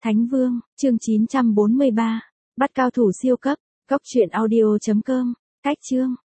Thánh Vương, chương 943. Bắt cao thủ siêu cấp. Cốc truyện audio.com. Cách chương.